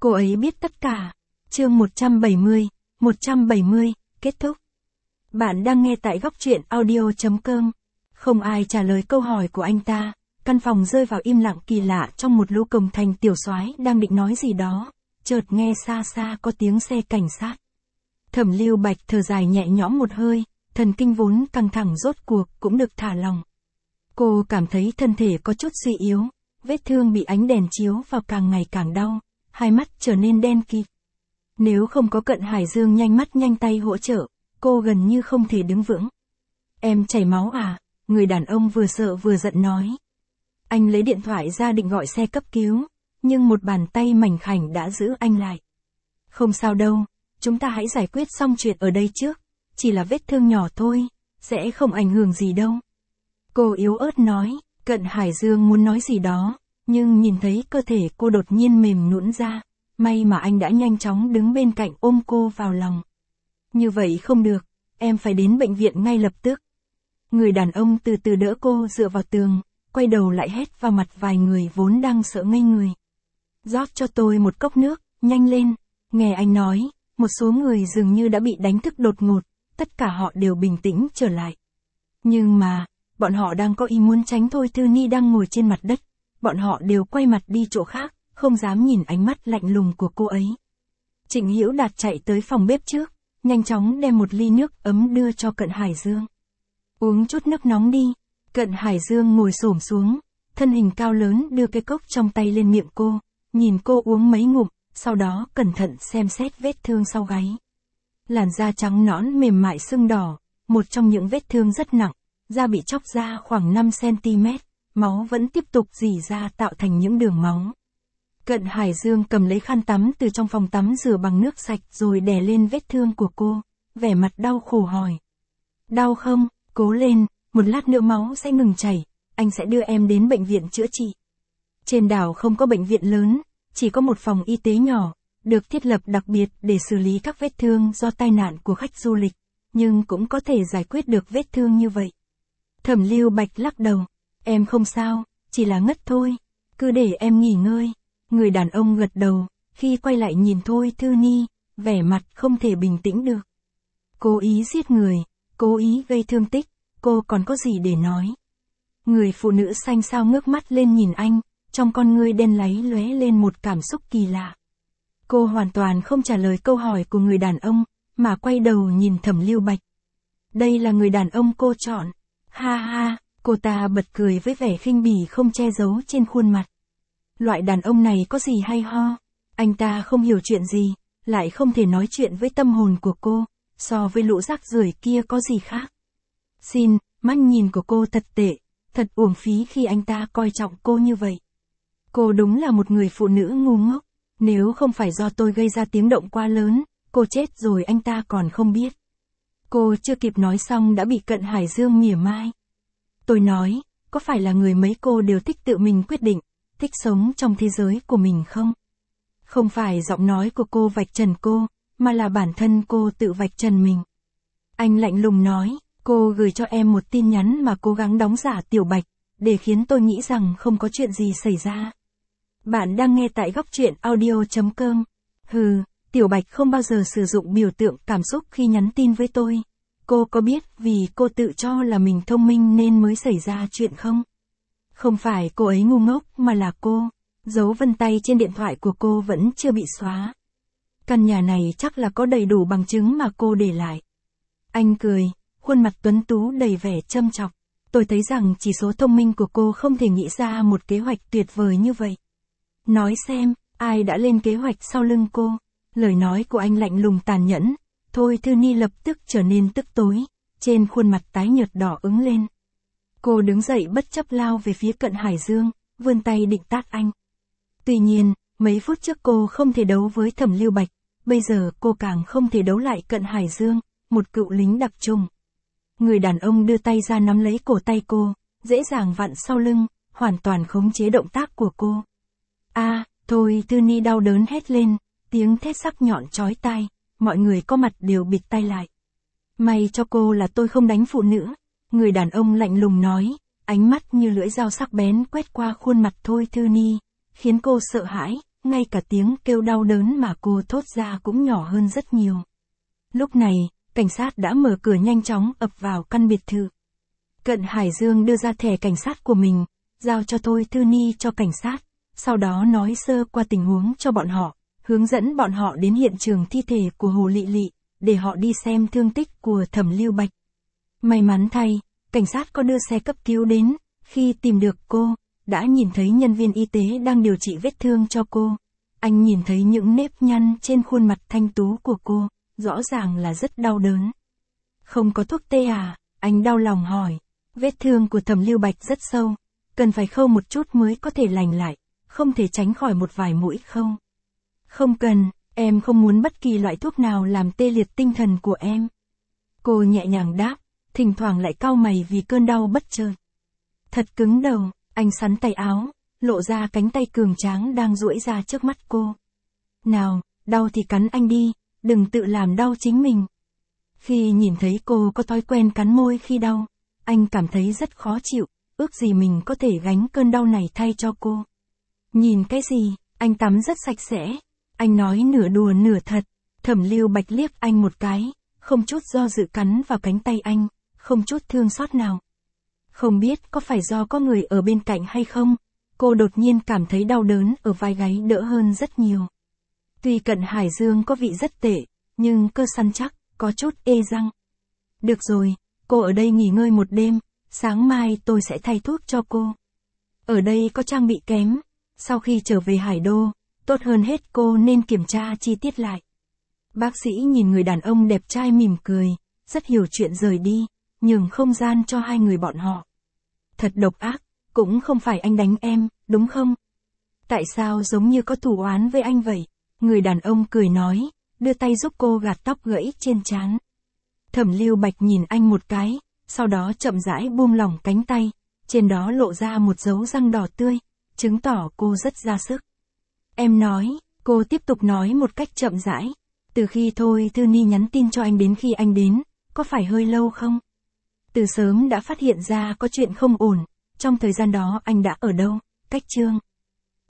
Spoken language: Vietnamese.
Cô ấy biết tất cả. Chương 170, kết thúc. Bạn đang nghe tại góc truyện audio.com. Không ai trả lời câu hỏi của anh ta, căn phòng rơi vào im lặng kỳ lạ trong một lũ cồng thành tiểu soái đang định nói gì đó, chợt nghe xa xa có tiếng xe cảnh sát. Thẩm Lưu Bạch thở dài nhẹ nhõm một hơi, thần kinh vốn căng thẳng rốt cuộc cũng được thả lỏng. Cô cảm thấy thân thể có chút suy yếu, vết thương bị ánh đèn chiếu vào càng ngày càng đau, hai mắt trở nên đen kịt. Nếu không có Cận Hải Dương nhanh mắt nhanh tay hỗ trợ, cô gần như không thể đứng vững. Em chảy máu à? Người đàn ông vừa sợ vừa giận nói. Anh lấy điện thoại ra định gọi xe cấp cứu, nhưng một bàn tay mảnh khảnh đã giữ anh lại. Không sao đâu, chúng ta hãy giải quyết xong chuyện ở đây trước, chỉ là vết thương nhỏ thôi, sẽ không ảnh hưởng gì đâu. Cô yếu ớt nói. Cận Hải Dương muốn nói gì đó, nhưng nhìn thấy cơ thể cô đột nhiên mềm nhũn ra, may mà anh đã nhanh chóng đứng bên cạnh ôm cô vào lòng. Như vậy không được, em phải đến bệnh viện ngay lập tức. Người đàn ông từ từ đỡ cô dựa vào tường, quay đầu lại hét vào mặt vài người vốn đang sợ ngây người. Rót cho tôi một cốc nước, nhanh lên. Nghe anh nói, một số người dường như đã bị đánh thức đột ngột, tất cả họ đều bình tĩnh trở lại. Nhưng mà, bọn họ đang có ý muốn tránh Thôi Thư Ni đang ngồi trên mặt đất, bọn họ đều quay mặt đi chỗ khác, không dám nhìn ánh mắt lạnh lùng của cô ấy. Trịnh Hữu Đạt chạy tới phòng bếp trước, nhanh chóng đem một ly nước ấm đưa cho Cận Hải Dương. Uống chút nước nóng đi. Cận Hải Dương ngồi xổm xuống, thân hình cao lớn đưa cái cốc trong tay lên miệng cô, nhìn cô uống mấy ngụm, sau đó cẩn thận xem xét vết thương sau gáy. Làn da trắng nõn mềm mại sưng đỏ, một trong những vết thương rất nặng, da bị chóc ra khoảng 5 cm, máu vẫn tiếp tục rỉ ra tạo thành những đường máu. Cận Hải Dương cầm lấy khăn tắm từ trong phòng tắm rửa bằng nước sạch rồi đè lên vết thương của cô, vẻ mặt đau khổ hỏi. Đau không? Cố lên, một lát nữa máu sẽ ngừng chảy, anh sẽ đưa em đến bệnh viện chữa trị. Trên đảo không có bệnh viện lớn, chỉ có một phòng y tế nhỏ, được thiết lập đặc biệt để xử lý các vết thương do tai nạn của khách du lịch, nhưng cũng có thể giải quyết được vết thương như vậy. Thẩm Lưu Bạch lắc đầu, em không sao, chỉ là ngất thôi, cứ để em nghỉ ngơi. Người đàn ông gật đầu, khi quay lại nhìn Thôi Thư Ni, vẻ mặt không thể bình tĩnh được. Cố ý giết người, cố ý gây thương tích, cô còn có gì để nói. Người phụ nữ xanh xao ngước mắt lên nhìn anh, trong con ngươi đen láy lóe lên một cảm xúc kỳ lạ. Cô hoàn toàn không trả lời câu hỏi của người đàn ông, mà quay đầu nhìn Thẩm Lưu Bạch. Đây là người đàn ông cô chọn. Ha ha, cô ta bật cười với vẻ khinh bỉ không che giấu trên khuôn mặt. Loại đàn ông này có gì hay ho? Anh ta không hiểu chuyện gì, lại không thể nói chuyện với tâm hồn của cô, so với lũ rác rưởi kia có gì khác. Xin, mắt nhìn của cô thật tệ, thật uổng phí khi anh ta coi trọng cô như vậy. Cô đúng là một người phụ nữ ngu ngốc, nếu không phải do tôi gây ra tiếng động quá lớn, cô chết rồi anh ta còn không biết. Cô chưa kịp nói xong đã bị Cận Hải Dương mỉa mai. Tôi nói, có phải là người mấy cô đều thích tự mình quyết định, thích sống trong thế giới của mình không? Không phải giọng nói của cô vạch trần cô, mà là bản thân cô tự vạch trần mình. Anh lạnh lùng nói, cô gửi cho em một tin nhắn mà cố gắng đóng giả Tiểu Bạch, để khiến tôi nghĩ rằng không có chuyện gì xảy ra. Bạn đang nghe tại góc truyện audio.com. Hừ, Tiểu Bạch không bao giờ sử dụng biểu tượng cảm xúc khi nhắn tin với tôi. Cô có biết vì cô tự cho là mình thông minh nên mới xảy ra chuyện không? Không phải cô ấy ngu ngốc mà là cô. Dấu vân tay trên điện thoại của cô vẫn chưa bị xóa. Căn nhà này chắc là có đầy đủ bằng chứng mà cô để lại. Anh cười, khuôn mặt tuấn tú đầy vẻ châm chọc. Tôi thấy rằng chỉ số thông minh của cô không thể nghĩ ra một kế hoạch tuyệt vời như vậy. Nói xem, ai đã lên kế hoạch sau lưng cô? Lời nói của anh lạnh lùng tàn nhẫn. Thôi Thư Ni lập tức trở nên tức tối, trên khuôn mặt tái nhợt đỏ ửng lên. Cô đứng dậy bất chấp lao về phía Cận Hải Dương, vươn tay định tát anh. Tuy nhiên, mấy phút trước cô không thể đấu với Thẩm Lưu Bạch, bây giờ cô càng không thể đấu lại Cận Hải Dương, một cựu lính đặc chủng. Người đàn ông đưa tay ra nắm lấy cổ tay cô, dễ dàng vặn sau lưng, hoàn toàn khống chế động tác của cô. Thôi Thư Ni đau đớn hét lên, tiếng thét sắc nhọn chói tai, mọi người có mặt đều bịt tai lại. May cho cô là tôi không đánh phụ nữ, người đàn ông lạnh lùng nói, ánh mắt như lưỡi dao sắc bén quét qua khuôn mặt Thôi Thư Ni, khiến cô sợ hãi, ngay cả tiếng kêu đau đớn mà cô thốt ra cũng nhỏ hơn rất nhiều. Lúc này, cảnh sát đã mở cửa nhanh chóng ập vào căn biệt thự. Cận Hải Dương đưa ra thẻ cảnh sát của mình, giao cho Thôi Thư Ni cho cảnh sát, sau đó nói sơ qua tình huống cho bọn họ, hướng dẫn bọn họ đến hiện trường thi thể của Hồ Lị Lị, để họ đi xem thương tích của Thẩm Lưu Bạch. May mắn thay, cảnh sát có đưa xe cấp cứu đến, khi tìm được cô, đã nhìn thấy nhân viên y tế đang điều trị vết thương cho cô. Anh nhìn thấy những nếp nhăn trên khuôn mặt thanh tú của cô, rõ ràng là rất đau đớn. Không có thuốc tê à? Anh đau lòng hỏi. Vết thương của Thẩm Lưu Bạch rất sâu, cần phải khâu một chút mới có thể lành lại, không thể tránh khỏi một vài mũi khâu. Không cần, em không muốn bất kỳ loại thuốc nào làm tê liệt tinh thần của em. Cô nhẹ nhàng đáp, thỉnh thoảng lại cau mày vì cơn đau bất chợt. Thật cứng đầu, anh xắn tay áo, lộ ra cánh tay cường tráng đang duỗi ra trước mắt cô. Nào, đau thì cắn anh đi, đừng tự làm đau chính mình. Khi nhìn thấy cô có thói quen cắn môi khi đau, anh cảm thấy rất khó chịu, ước gì mình có thể gánh cơn đau này thay cho cô. Nhìn cái gì, anh tắm rất sạch sẽ. Anh nói nửa đùa nửa thật. Thẩm Lưu Bạch liếc anh một cái, không chút do dự cắn vào cánh tay anh, không chút thương xót nào. Không biết có phải do có người ở bên cạnh hay không, cô đột nhiên cảm thấy đau đớn ở vai gáy đỡ hơn rất nhiều. Tuy Cận Hải Dương có vị rất tệ, nhưng cơ săn chắc, có chút ê răng. Được rồi, cô ở đây nghỉ ngơi một đêm, sáng mai tôi sẽ thay thuốc cho cô. Ở đây có trang bị kém, sau khi trở về Hải Đô, tốt hơn hết cô nên kiểm tra chi tiết lại. Bác sĩ nhìn người đàn ông đẹp trai mỉm cười, rất hiểu chuyện rời đi, nhường không gian cho hai người bọn họ. Thật độc ác, cũng không phải anh đánh em, đúng không? Tại sao giống như có thù oán với anh vậy? Người đàn ông cười nói, đưa tay giúp cô gạt tóc gãy trên trán. Thẩm Lưu Bạch nhìn anh một cái, sau đó chậm rãi buông lỏng cánh tay, trên đó lộ ra một dấu răng đỏ tươi, chứng tỏ cô rất ra sức. Em nói, cô tiếp tục nói một cách chậm rãi, từ khi Thôi Thư Ni nhắn tin cho anh đến khi anh đến, có phải hơi lâu không? Từ sớm đã phát hiện ra có chuyện không ổn, trong thời gian đó anh đã ở đâu, cách Trương